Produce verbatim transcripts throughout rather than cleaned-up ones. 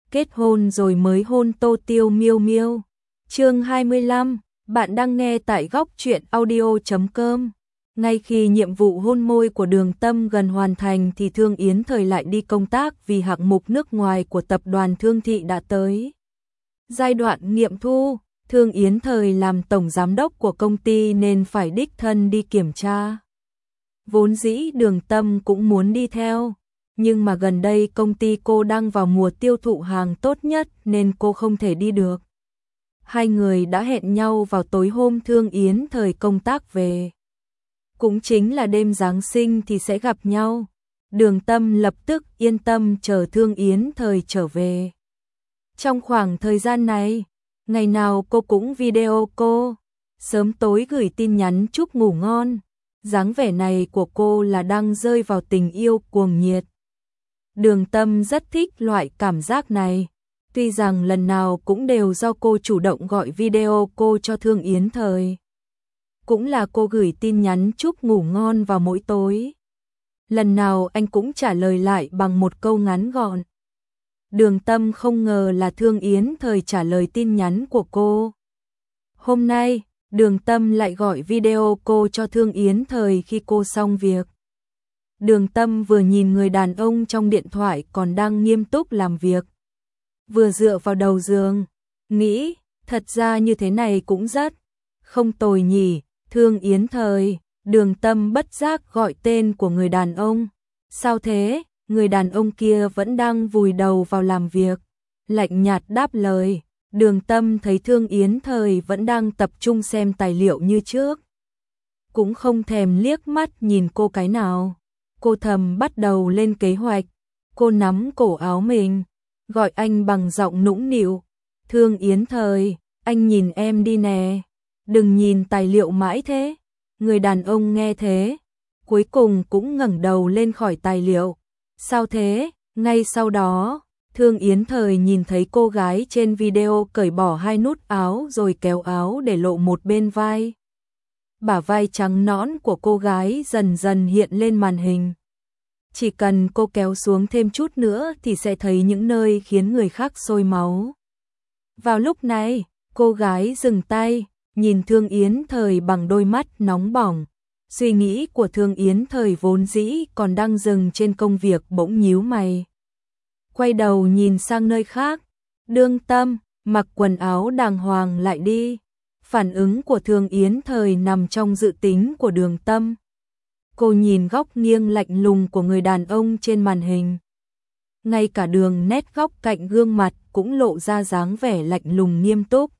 kết hôn rồi mới hôn Tô Tiêu Miêu Miêu. Chương hai mươi lăm, bạn đang nghe tại góc truyện audio chấm com. Ngay khi nhiệm vụ hôn môi của Đường Tâm gần hoàn thành thì Thương Yến Thời lại đi công tác vì hạng mục nước ngoài của tập đoàn Thương Thị đã tới giai đoạn nghiệm thu. Thương Yến Thời làm tổng giám đốc của công ty nên phải đích thân đi kiểm tra. Vốn dĩ Đường Tâm cũng muốn đi theo, nhưng mà gần đây công ty cô đang vào mùa tiêu thụ hàng tốt nhất nên cô không thể đi được. Hai người đã hẹn nhau vào tối hôm Thương Yến Thời công tác về. Cũng chính là đêm Giáng sinh thì sẽ gặp nhau. Đường Tâm lập tức yên tâm chờ Thương Yến Thời trở về. Trong khoảng thời gian này, ngày nào cô cũng video cô, sớm tối gửi tin nhắn chúc ngủ ngon. Dáng vẻ này của cô là đang rơi vào tình yêu cuồng nhiệt. Đường Tâm rất thích loại cảm giác này. Tuy rằng lần nào cũng đều do cô chủ động gọi video cô cho Thương Yến Thời. Cũng là cô gửi tin nhắn chúc ngủ ngon vào mỗi tối. Lần nào anh cũng trả lời lại bằng một câu ngắn gọn. Đường Tâm không ngờ là Thương Yến Thời trả lời tin nhắn của cô. Hôm nay, Đường Tâm lại gọi video cô cho Thương Yến Thời khi cô xong việc. Đường Tâm vừa nhìn người đàn ông trong điện thoại còn đang nghiêm túc làm việc, vừa dựa vào đầu giường, nghĩ, thật ra như thế này cũng rất không tồi nhỉ. Thương Yến Thời, Đường Tâm bất giác gọi tên của người đàn ông. Sao thế? Người đàn ông kia vẫn đang vùi đầu vào làm việc, lạnh nhạt đáp lời. Đường Tâm thấy Thương Yến Thời vẫn đang tập trung xem tài liệu như trước, cũng không thèm liếc mắt nhìn cô cái nào. Cô thầm bắt đầu lên kế hoạch. Cô nắm cổ áo mình, gọi anh bằng giọng nũng nịu. Thương Yến Thời, anh nhìn em đi nè, đừng nhìn tài liệu mãi thế. Người đàn ông nghe thế, cuối cùng cũng ngẩng đầu lên khỏi tài liệu. Sao thế? Ngay sau đó, Thương Yến Thời nhìn thấy cô gái trên video cởi bỏ hai nút áo rồi kéo áo để lộ một bên vai. Bả vai trắng nõn của cô gái dần dần hiện lên màn hình. Chỉ cần cô kéo xuống thêm chút nữa thì sẽ thấy những nơi khiến người khác sôi máu. Vào lúc này, cô gái dừng tay, nhìn Thương Yến Thời bằng đôi mắt nóng bỏng. Suy nghĩ của Thương Yến Thời vốn dĩ còn đang dừng trên công việc bỗng nhíu mày. Quay đầu nhìn sang nơi khác. Đường Tâm, mặc quần áo đàng hoàng lại đi. Phản ứng của Thương Yến Thời nằm trong dự tính của Đường Tâm. Cô nhìn góc nghiêng lạnh lùng của người đàn ông trên màn hình. Ngay cả đường nét góc cạnh gương mặt cũng lộ ra dáng vẻ lạnh lùng nghiêm túc.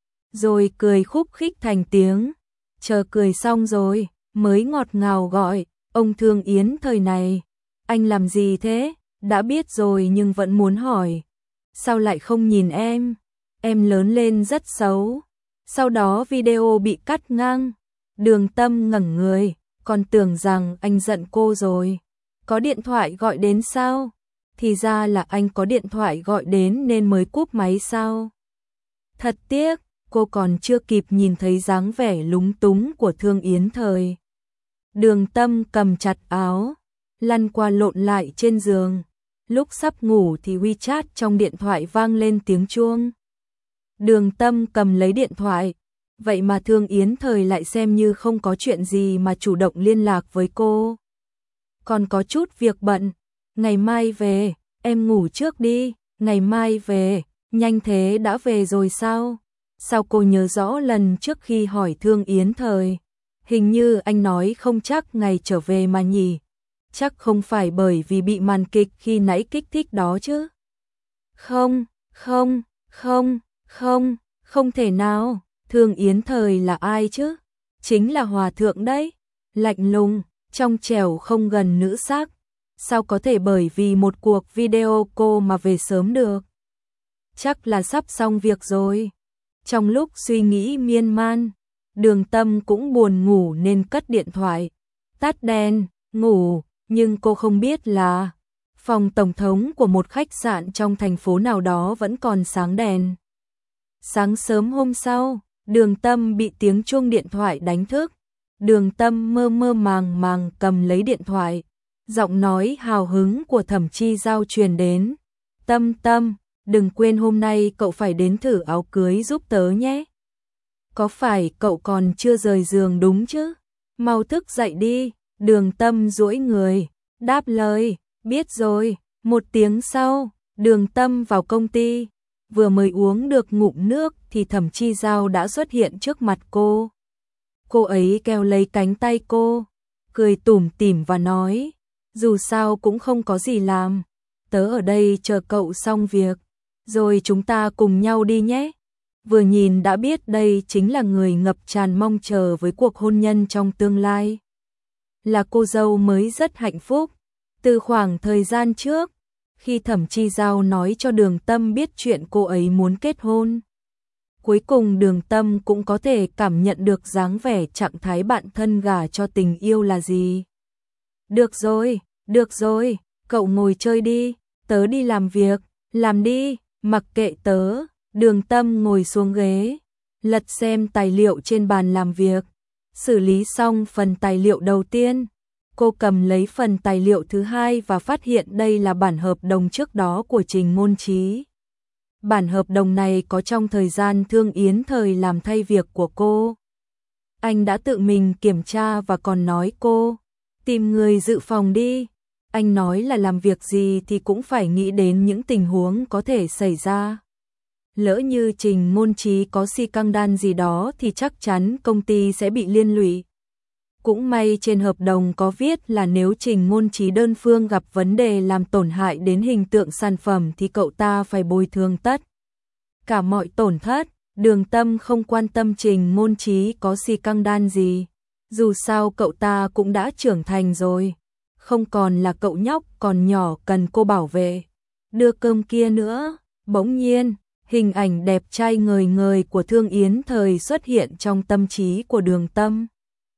Rồi cười khúc khích thành tiếng. Chờ cười xong rồi, mới ngọt ngào gọi, ông Thương Yến Thời này, anh làm gì thế? Đã biết rồi nhưng vẫn muốn hỏi. Sao lại không nhìn em? Em lớn lên rất xấu. Sau đó video bị cắt ngang. Đường Tâm ngẩn người, còn tưởng rằng anh giận cô rồi. Có điện thoại gọi đến sao? Thì ra là anh có điện thoại gọi đến nên mới cúp máy sao? Thật tiếc, cô còn chưa kịp nhìn thấy dáng vẻ lúng túng của Thương Yến Thời. Đường Tâm cầm chặt áo, lăn qua lộn lại trên giường. Lúc sắp ngủ thì WeChat trong điện thoại vang lên tiếng chuông. Đường Tâm cầm lấy điện thoại, vậy mà Thương Yến Thời lại xem như không có chuyện gì mà chủ động liên lạc với cô. Còn có chút việc bận, ngày mai về, em ngủ trước đi, ngày mai về, nhanh thế đã về rồi sao? Sao cô nhớ rõ lần trước khi hỏi Thương Yến Thời, hình như anh nói không chắc ngày trở về mà nhỉ? Chắc không phải bởi vì bị màn kịch khi nãy kích thích đó chứ? Không, không, không, không, không thể nào. Thương Yến Thời là ai chứ? Chính là hòa thượng đấy. Lạnh lùng, trong trẻo không gần nữ sắc. Sao có thể bởi vì một cuộc video cô mà về sớm được? Chắc là sắp xong việc rồi. Trong lúc suy nghĩ miên man, Đường Tâm cũng buồn ngủ nên cất điện thoại, tắt đèn, ngủ. Nhưng cô không biết là phòng tổng thống của một khách sạn trong thành phố nào đó vẫn còn sáng đèn. Sáng sớm hôm sau, Đường Tâm bị tiếng chuông điện thoại đánh thức. Đường Tâm mơ mơ màng màng cầm lấy điện thoại. Giọng nói hào hứng của Thẩm Chi Giao truyền đến. Tâm Tâm, đừng quên hôm nay cậu phải đến thử áo cưới giúp tớ nhé. Có phải cậu còn chưa rời giường đúng chứ? Mau thức dậy đi. Đường Tâm duỗi người, đáp lời, biết rồi. Một tiếng sau, Đường Tâm vào công ty, vừa mới uống được ngụm nước thì Thẩm Chi Giao đã xuất hiện trước mặt cô. Cô ấy kéo lấy cánh tay cô, cười tủm tỉm và nói, dù sao cũng không có gì làm, tớ ở đây chờ cậu xong việc, rồi chúng ta cùng nhau đi nhé. Vừa nhìn đã biết đây chính là người ngập tràn mong chờ với cuộc hôn nhân trong tương lai. Là cô dâu mới rất hạnh phúc. Từ khoảng thời gian trước, khi Thẩm Chi Giao nói cho Đường Tâm biết chuyện cô ấy muốn kết hôn, cuối cùng Đường Tâm cũng có thể cảm nhận được dáng vẻ trạng thái bạn thân gả cho tình yêu là gì. Được rồi, được rồi, cậu ngồi chơi đi, tớ đi làm việc, làm đi, mặc kệ tớ. Đường Tâm ngồi xuống ghế, lật xem tài liệu trên bàn làm việc, xử lý xong phần tài liệu đầu tiên. Cô cầm lấy phần tài liệu thứ hai và phát hiện đây là bản hợp đồng trước đó của Trình Ngôn Chí. Bản hợp đồng này có trong thời gian Thương Yến Thời làm thay việc của cô. Anh đã tự mình kiểm tra và còn nói cô, tìm người dự phòng đi. Anh nói là làm việc gì thì cũng phải nghĩ đến những tình huống có thể xảy ra. Lỡ như Trình Ngôn Chí có si căng đan gì đó thì chắc chắn công ty sẽ bị liên lụy. Cũng may trên hợp đồng có viết là nếu Trình Ngôn Chí đơn phương gặp vấn đề làm tổn hại đến hình tượng sản phẩm thì cậu ta phải bồi thường tất cả mọi tổn thất. Đường Tâm không quan tâm Trình Ngôn Chí có si căng đan gì, dù sao cậu ta cũng đã trưởng thành rồi, không còn là cậu nhóc còn nhỏ cần cô bảo vệ, đưa cơm kia nữa. Bỗng nhiên, hình ảnh đẹp trai ngời ngời của Thương Yến Thời xuất hiện trong tâm trí của Đường Tâm.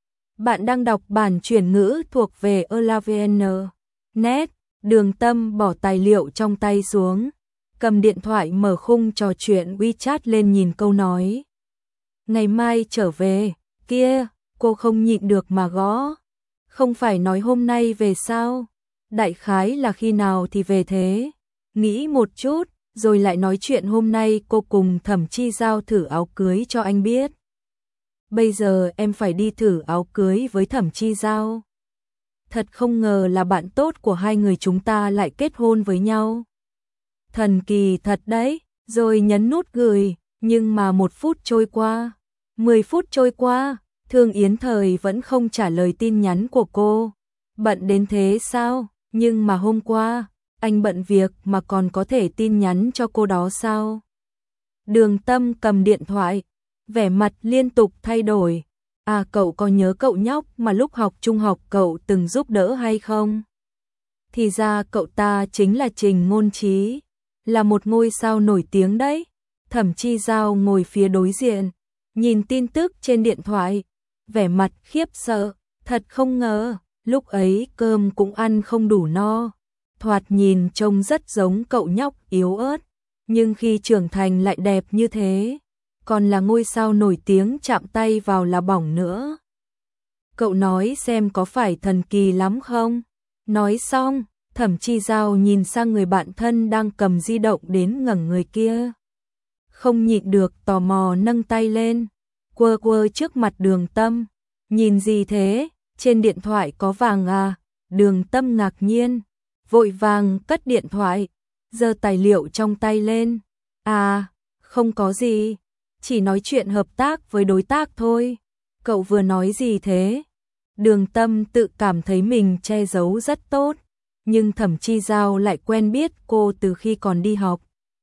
Bạn đang đọc bản chuyển ngữ thuộc về elavn chấm net. Đường Tâm bỏ tài liệu trong tay xuống, cầm điện thoại mở khung trò chuyện WeChat lên nhìn câu nói. Ngày mai trở về, kia, cô không nhịn được mà gõ. Không phải nói hôm nay về sao? Đại khái là khi nào thì về thế? Nghĩ một chút, rồi lại nói chuyện hôm nay cô cùng Thẩm Chi Giao thử áo cưới cho anh biết. Bây giờ em phải đi thử áo cưới với Thẩm Chi Giao. Thật không ngờ là bạn tốt của hai người chúng ta lại kết hôn với nhau. Thần kỳ thật đấy, rồi nhấn nút gửi, nhưng mà một phút trôi qua, mười phút trôi qua, Thương Yến Thời vẫn không trả lời tin nhắn của cô. Bận đến thế sao? Nhưng mà hôm qua, anh bận việc mà còn có thể tin nhắn cho cô đó sao? Đường Tâm cầm điện thoại, vẻ mặt liên tục thay đổi. À, cậu có nhớ cậu nhóc mà lúc học trung học cậu từng giúp đỡ hay không? Thì ra cậu ta chính là Trình Ngôn Chí, là một ngôi sao nổi tiếng đấy. Thẩm Chi Giao ngồi phía đối diện, nhìn tin tức trên điện thoại, vẻ mặt khiếp sợ, thật không ngờ, lúc ấy cơm cũng ăn không đủ no. Thoạt nhìn trông rất giống cậu nhóc yếu ớt, nhưng khi trưởng thành lại đẹp như thế, còn là ngôi sao nổi tiếng chạm tay vào là bỏng nữa. Cậu nói xem có phải thần kỳ lắm không? Nói xong, Thẩm Chi Giao nhìn sang người bạn thân đang cầm di động đến ngẩng người kia. Không nhịn được tò mò nâng tay lên, quơ quơ trước mặt Đường Tâm. Nhìn gì thế? Trên điện thoại có vàng à? Đường Tâm ngạc nhiên, vội vàng cất điện thoại, giơ tài liệu trong tay lên. À, không có gì, chỉ nói chuyện hợp tác với đối tác thôi. Cậu vừa nói gì thế? Đường Tâm tự cảm thấy mình che giấu rất tốt, nhưng Thẩm Chi Giao lại quen biết cô từ khi còn đi học.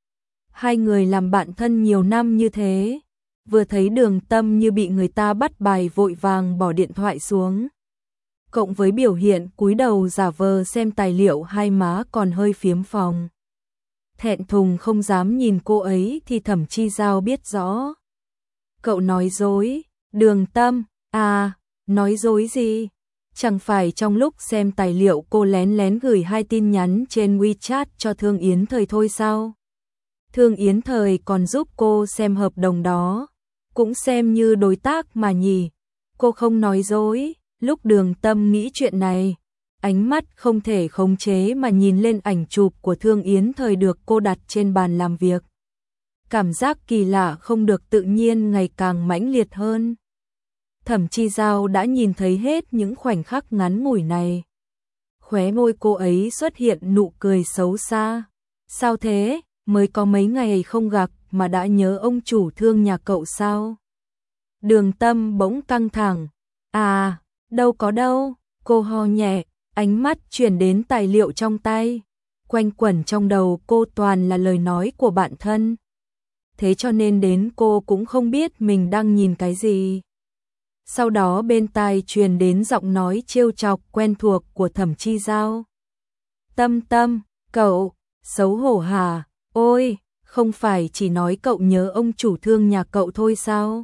Hai người làm bạn thân nhiều năm như thế, vừa thấy Đường Tâm như bị người ta bắt bài vội vàng bỏ điện thoại xuống. Cộng với biểu hiện cúi đầu giả vờ xem tài liệu, hai má còn hơi phiếm phồng. Thẹn thùng không dám nhìn cô ấy thì Thẩm Chi Giao biết rõ. Cậu nói dối? Đường Tâm, à, nói dối gì? Chẳng phải trong lúc xem tài liệu cô lén lén gửi hai tin nhắn trên WeChat cho Thương Yến Thời thôi sao? Thương Yến Thời còn giúp cô xem hợp đồng đó, cũng xem như đối tác mà nhỉ. Cô không nói dối. Lúc Đường Tâm nghĩ chuyện này, ánh mắt không thể khống chế mà nhìn lên ảnh chụp của Thương Yến Thời được cô đặt trên bàn làm việc. Cảm giác kỳ lạ không được tự nhiên ngày càng mãnh liệt hơn. Thẩm Chi Giao đã nhìn thấy hết những khoảnh khắc ngắn ngủi này. Khóe môi cô ấy xuất hiện nụ cười xấu xa. Sao thế, mới có mấy ngày không gặp mà đã nhớ ông chủ Thương nhà cậu sao? Đường Tâm bỗng căng thẳng. À, đâu có đâu, cô ho nhẹ, ánh mắt chuyển đến tài liệu trong tay. Quanh quẩn trong đầu cô toàn là lời nói của bạn thân. Thế cho nên đến cô cũng không biết mình đang nhìn cái gì. Sau đó bên tai truyền đến giọng nói trêu chọc quen thuộc của Thẩm Chi Giao. Tâm Tâm, cậu, xấu hổ hả? Ôi, không phải chỉ nói cậu nhớ ông chủ Thương nhà cậu thôi sao?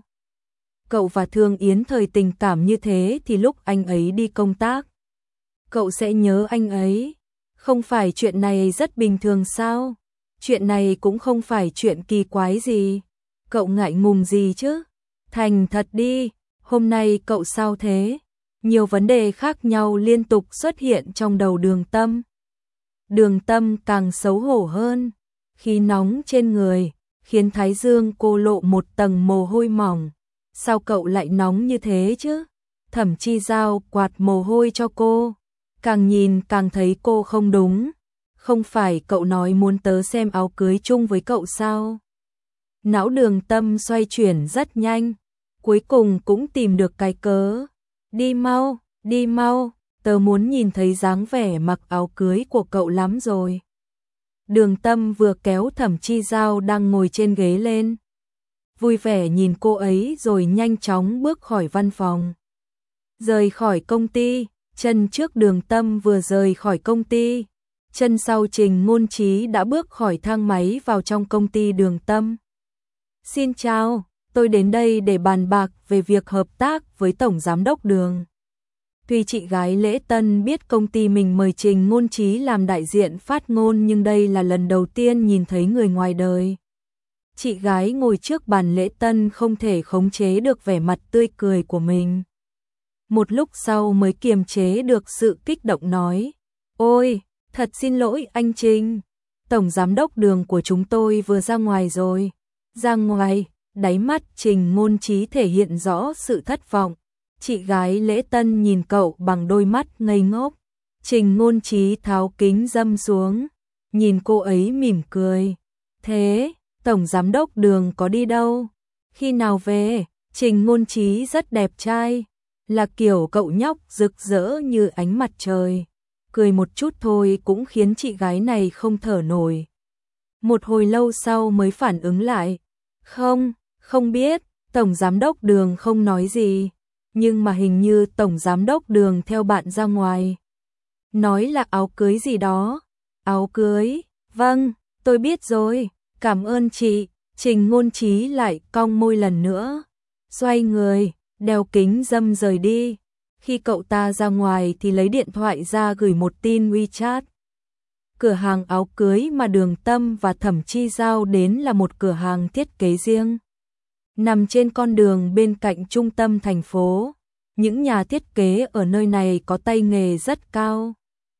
Cậu và Thương Yến Thời tình cảm như thế thì lúc anh ấy đi công tác, cậu sẽ nhớ anh ấy. Không phải chuyện này rất bình thường sao? Chuyện này cũng không phải chuyện kỳ quái gì. Cậu ngại ngùng gì chứ? Thành thật đi, hôm nay cậu sao thế? Nhiều vấn đề khác nhau liên tục xuất hiện trong đầu Đường Tâm. Đường Tâm càng xấu hổ hơn. Khí nóng trên người, khiến thái dương cô lộ một tầng mồ hôi mỏng. Sao cậu lại nóng như thế chứ? Thẩm Chi Giao quạt mồ hôi cho cô. Càng nhìn càng thấy cô không đúng. Không phải cậu nói muốn tớ xem áo cưới chung với cậu sao? Não Đường Tâm xoay chuyển rất nhanh. Cuối cùng cũng tìm được cái cớ. Đi mau, đi mau, tớ muốn nhìn thấy dáng vẻ mặc áo cưới của cậu lắm rồi. Đường Tâm vừa kéo Thẩm Chi Giao đang ngồi trên ghế lên. Vui vẻ nhìn cô ấy rồi nhanh chóng bước khỏi văn phòng. Rời khỏi công ty, chân trước Đường Tâm vừa rời khỏi công ty. Chân sau Trình Ngôn Chí đã bước khỏi thang máy vào trong công ty Đường Tâm. Xin chào, tôi đến đây để bàn bạc về việc hợp tác với Tổng Giám đốc Đường. Tuy chị gái Lễ Tân biết công ty mình mời Trình Ngôn Chí làm đại diện phát ngôn nhưng đây là lần đầu tiên nhìn thấy người ngoài đời. Chị gái ngồi trước bàn Lễ Tân không thể khống chế được vẻ mặt tươi cười của mình. Một lúc sau mới kiềm chế được sự kích động nói. Ôi, thật xin lỗi anh Trình. Tổng Giám đốc Đường của chúng tôi vừa ra ngoài rồi. Ra ngoài, đáy mắt Trình Ngôn Chí thể hiện rõ sự thất vọng. Chị gái Lễ Tân nhìn cậu bằng đôi mắt ngây ngốc. Trình Ngôn Chí tháo kính râm xuống, nhìn cô ấy mỉm cười. Thế, Tổng Giám đốc Đường có đi đâu? Khi nào về? Trình Ngôn Chí rất đẹp trai, là kiểu cậu nhóc rực rỡ như ánh mặt trời. Cười một chút thôi cũng khiến chị gái này không thở nổi. Một hồi lâu sau mới phản ứng lại. Không, không biết, Tổng Giám đốc Đường không nói gì. Nhưng mà hình như Tổng Giám đốc Đường theo bạn ra ngoài. Nói là áo cưới gì đó. Áo cưới, vâng, tôi biết rồi, cảm ơn chị. Trình Ngôn Chí lại cong môi lần nữa. Xoay người, đeo kính râm rời đi. Khi cậu ta ra ngoài thì lấy điện thoại ra gửi một tin WeChat. Cửa hàng áo cưới mà Đường Tâm và Thẩm Chi Giao đến là một cửa hàng thiết kế riêng. Nằm trên con đường bên cạnh trung tâm thành phố, những nhà thiết kế ở nơi này có tay nghề rất cao.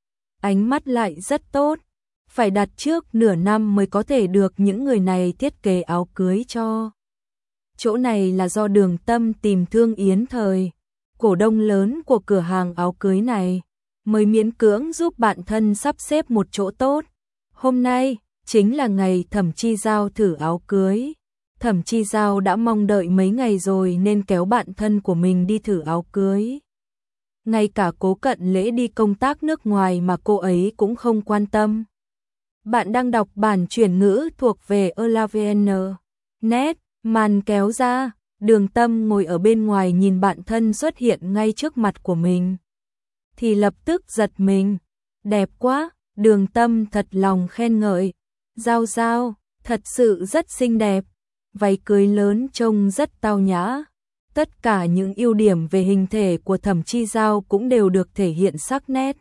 Ánh mắt lại rất tốt, phải đặt trước nửa năm mới có thể được những người này thiết kế áo cưới cho. Chỗ này là do Đường Tâm tìm Thương Yến Thời, cổ đông lớn của cửa hàng áo cưới này, mới miễn cưỡng giúp bạn thân sắp xếp một chỗ tốt. Hôm nay chính là ngày Thẩm Chi Giao thử áo cưới. Thẩm Chi Giao đã mong đợi mấy ngày rồi nên kéo bạn thân của mình đi thử áo cưới. Ngay cả Cố Cận Lễ đi công tác nước ngoài mà cô ấy cũng không quan tâm. Bạn đang đọc bản chuyển ngữ thuộc về Elavn. Net, màn kéo ra, Đường Tâm ngồi ở bên ngoài nhìn bạn thân xuất hiện ngay trước mặt của mình. Thì lập tức giật mình. Đẹp quá, Đường Tâm thật lòng khen ngợi. Giao Giao, thật sự rất xinh đẹp. Váy cưới lớn trông rất tao nhã. Tất cả những ưu điểm về hình thể của Thẩm Chi Giao cũng đều được thể hiện sắc nét.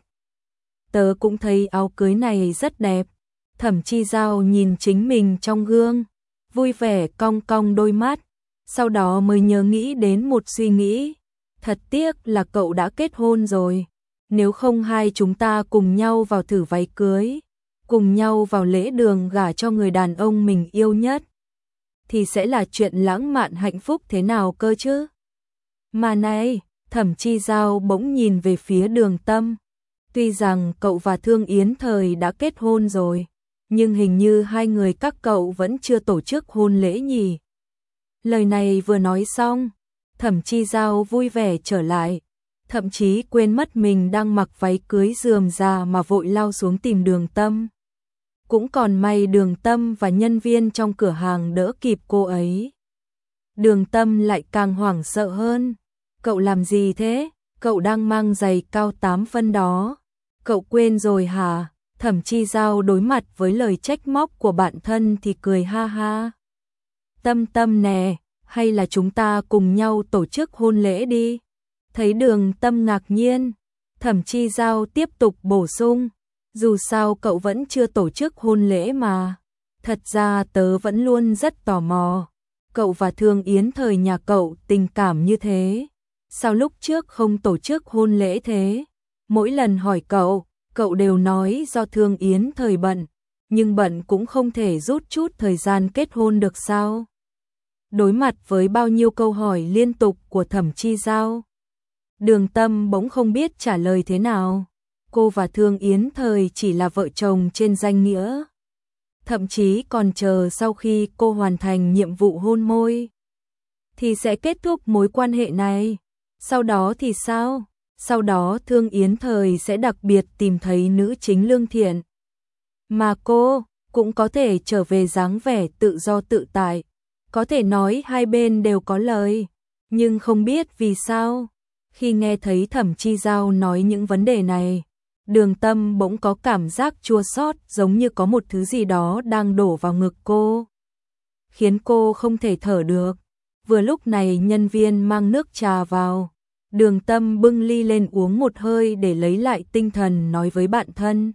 Tớ cũng thấy áo cưới này rất đẹp. Thẩm Chi Giao nhìn chính mình trong gương, vui vẻ cong cong đôi mắt, sau đó mới nhớ nghĩ đến một suy nghĩ. Thật tiếc là cậu đã kết hôn rồi. nếu không hai chúng ta cùng nhau vào thử váy cưới, cùng nhau vào lễ đường gả cho người đàn ông mình yêu nhất, thì sẽ là chuyện lãng mạn hạnh phúc thế nào cơ chứ? Mà này, Thẩm Chi Giao bỗng nhìn về phía Đường Tâm. Tuy rằng cậu và Thương Yến Thời đã kết hôn rồi, nhưng hình như hai người các cậu vẫn chưa tổ chức hôn lễ nhỉ. Lời này vừa nói xong, Thẩm Chi Giao vui vẻ trở lại, thậm chí quên mất mình đang mặc váy cưới rườm rà mà vội lao xuống tìm Đường Tâm. Cũng còn may Đường Tâm và nhân viên trong cửa hàng đỡ kịp cô ấy. Đường Tâm lại càng hoảng sợ hơn. Cậu làm gì thế? Cậu đang mang giày cao tám phân đó. Cậu quên rồi hả? Thẩm Chi Giao đối mặt với lời trách móc của bạn thân thì cười ha ha. Tâm Tâm nè, hay là chúng ta cùng nhau tổ chức hôn lễ đi? Thấy Đường Tâm ngạc nhiên, Thẩm Chi Giao tiếp tục bổ sung. Dù sao cậu vẫn chưa tổ chức hôn lễ mà. Thật ra tớ vẫn luôn rất tò mò. Cậu và Thương Yến Thời nhà cậu tình cảm như thế, sao lúc trước không tổ chức hôn lễ thế? Mỗi lần hỏi cậu, cậu đều nói do Thương Yến Thời bận, nhưng bận cũng không thể rút chút thời gian kết hôn được sao? Đối mặt với bao nhiêu câu hỏi liên tục của Thẩm Chi Giao, Đường Tâm bỗng không biết trả lời thế nào. Cô và Thương Yến Thời chỉ là vợ chồng trên danh nghĩa. Thậm chí còn chờ sau khi cô hoàn thành nhiệm vụ hôn môi thì sẽ kết thúc mối quan hệ này. Sau đó thì sao? Sau đó Thương Yến Thời sẽ đặc biệt tìm thấy nữ chính lương thiện. Mà cô cũng có thể trở về dáng vẻ tự do tự tại. Có thể nói hai bên đều có lời. Nhưng không biết vì sao, khi nghe thấy Thẩm Chi Giao nói những vấn đề này, Đường Tâm bỗng có cảm giác chua xót, giống như có một thứ gì đó đang đổ vào ngực cô, khiến cô không thể thở được. Vừa lúc này nhân viên mang nước trà vào, Đường Tâm bưng ly lên uống một hơi để lấy lại tinh thần, nói với bạn thân.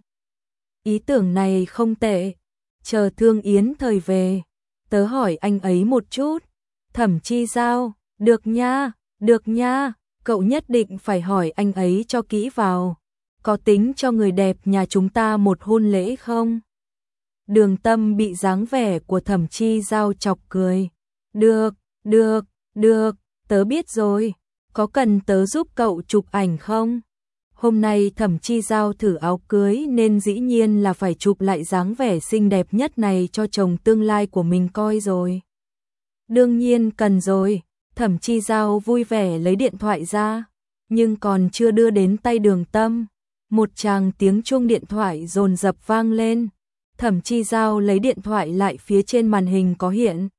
Ý tưởng này không tệ, chờ Thương Yến Thời về, tớ hỏi anh ấy một chút. Thẩm Chi Giao, được nha, được nha, cậu nhất định phải hỏi anh ấy cho kỹ vào. Có tính cho người đẹp nhà chúng ta một hôn lễ không? Đường Tâm bị dáng vẻ của Thẩm Chi Giao chọc cười. Được, được, được, tớ biết rồi. Có cần tớ giúp cậu chụp ảnh không? Hôm nay Thẩm Chi Giao thử áo cưới nên dĩ nhiên là phải chụp lại dáng vẻ xinh đẹp nhất này cho chồng tương lai của mình coi rồi. Đương nhiên cần rồi. Thẩm Chi Giao vui vẻ lấy điện thoại ra, nhưng còn chưa đưa đến tay Đường Tâm, một tràng tiếng chuông điện thoại dồn dập vang lên. Thẩm Chi Giao lấy điện thoại lại, phía trên màn hình có hiện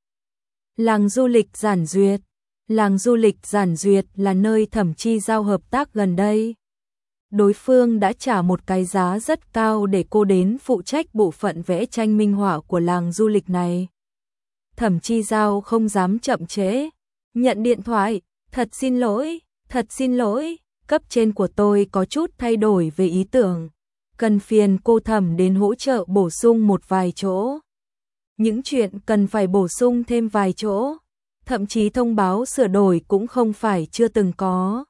Làng du lịch Giản Duyệt. Làng du lịch Giản Duyệt là nơi Thẩm Chi Giao hợp tác gần đây. Đối phương đã trả một cái giá rất cao để cô đến phụ trách bộ phận vẽ tranh minh họa của làng du lịch này. Thẩm Chi Giao không dám chậm trễ, nhận điện thoại. Thật xin lỗi, thật xin lỗi, cấp trên của tôi có chút thay đổi về ý tưởng, cần phiền cô Thẩm đến hỗ trợ bổ sung một vài chỗ. Những chuyện cần phải bổ sung thêm vài chỗ, thậm chí thông báo sửa đổi cũng không phải chưa từng có.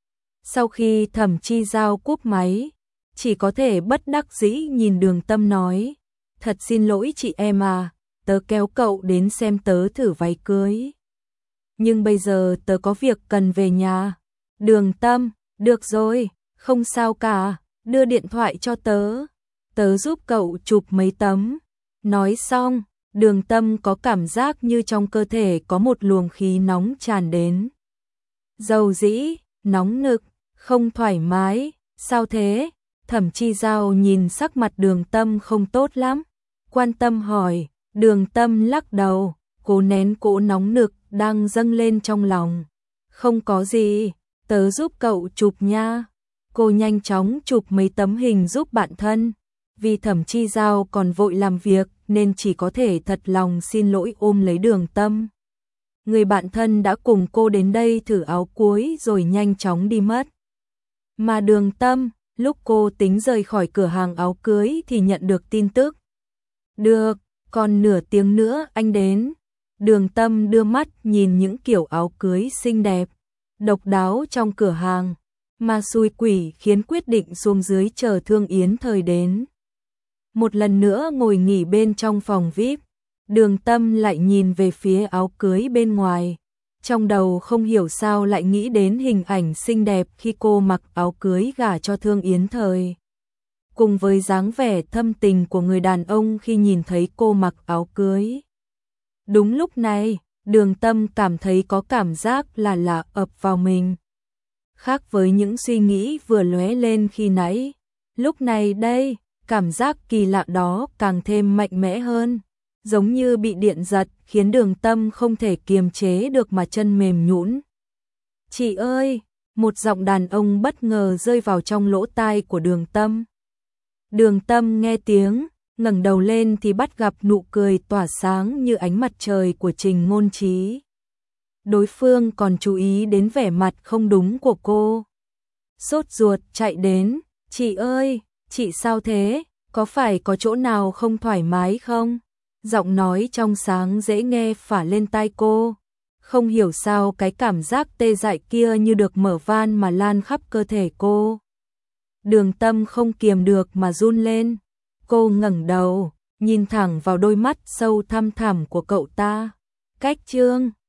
Sau khi Thẩm Chi Giao cúp máy, chỉ có thể bất đắc dĩ nhìn Đường Tâm nói, thật xin lỗi chị em à, tớ kéo cậu đến xem tớ thử váy cưới. Nhưng bây giờ tớ có việc cần về nhà. Đường Tâm, được rồi, không sao cả, đưa điện thoại cho tớ, tớ giúp cậu chụp mấy tấm. Nói xong, Đường Tâm có cảm giác như trong cơ thể có một luồng khí nóng tràn đến. Dầu dĩ, nóng nực, không thoải mái, sao thế? Thẩm Chi Giao nhìn sắc mặt Đường Tâm không tốt lắm, quan tâm hỏi. Đường Tâm lắc đầu, cố nén cỗ nóng nực đang dâng lên trong lòng. Không có gì, tớ giúp cậu chụp nha. Cô nhanh chóng chụp mấy tấm hình giúp bạn thân. Vì Thẩm Chi Giao còn vội làm việc nên chỉ có thể thật lòng xin lỗi ôm lấy Đường Tâm. Người bạn thân đã cùng cô đến đây thử áo cưới rồi nhanh chóng đi mất. Mà Đường Tâm, lúc cô tính rời khỏi cửa hàng áo cưới thì nhận được tin tức. Được, còn nửa tiếng nữa anh đến. Đường Tâm đưa mắt nhìn những kiểu áo cưới xinh đẹp, độc đáo trong cửa hàng, mà xui quỷ khiến quyết định xuống dưới chờ Thương Yến Thời đến. Một lần nữa ngồi nghỉ bên trong phòng vi ai pi, Đường Tâm lại nhìn về phía áo cưới bên ngoài. Trong đầu không hiểu sao lại nghĩ đến hình ảnh xinh đẹp khi cô mặc áo cưới gả cho Thương Yến Thời. Cùng với dáng vẻ thâm tình của người đàn ông khi nhìn thấy cô mặc áo cưới. Đúng lúc này, Đường Tâm cảm thấy có cảm giác là lạ ập vào mình. Khác với những suy nghĩ vừa lóe lên khi nãy, lúc này đây, cảm giác kỳ lạ đó càng thêm mạnh mẽ hơn, giống như bị điện giật khiến Đường Tâm không thể kiềm chế được mà chân mềm nhũn. "Chị ơi!" Một giọng đàn ông bất ngờ rơi vào trong lỗ tai của Đường Tâm. Đường Tâm nghe tiếng, ngẩng đầu lên thì bắt gặp nụ cười tỏa sáng như ánh mặt trời của Trình Ngôn Chí. Đối phương còn chú ý đến vẻ mặt không đúng của cô. Sốt ruột chạy đến, "Chị ơi, chị sao thế? Có phải có chỗ nào không thoải mái không?" Giọng nói trong sáng dễ nghe phả lên tai cô. Không hiểu sao cái cảm giác tê dại kia như được mở van mà lan khắp cơ thể cô. Đường Tâm không kiềm được mà run lên. Cô ngẩng đầu, nhìn thẳng vào đôi mắt sâu thăm thẳm của cậu ta. Cách chương